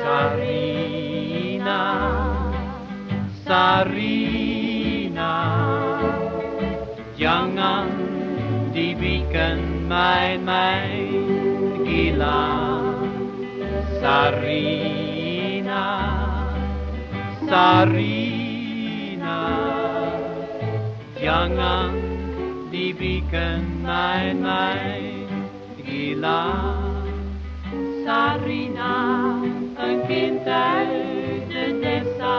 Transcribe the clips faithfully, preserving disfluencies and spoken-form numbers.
Sarina, Sarina, jangan dibikin main-main gila. Sarina, Sarina, jangan dibikin main-main gila. Sarina, een kind uit de dessa.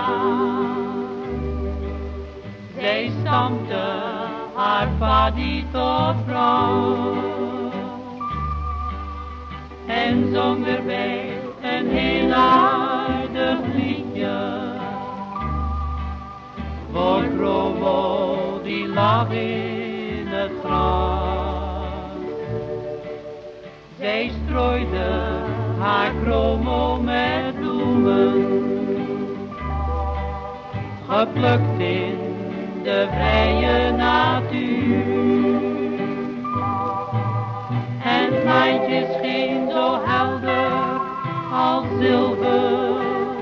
Zij stampte haar padie tot vrouw en zong erbij een heel aardig liedje voor Chromo die lag in het gras. Zij strooide haar Chromo met bloemen, geplukt in de vrije natuur. En het maantje scheen zo helder als zilver,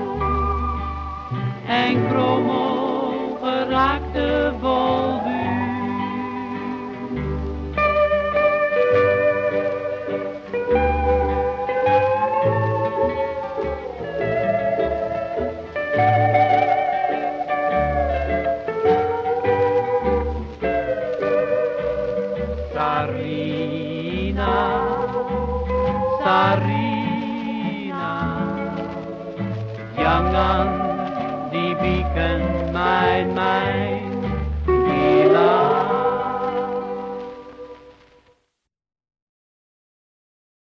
en Chromo geraakte vol vuur. Sarina, Sarina, jangan dibikin main-main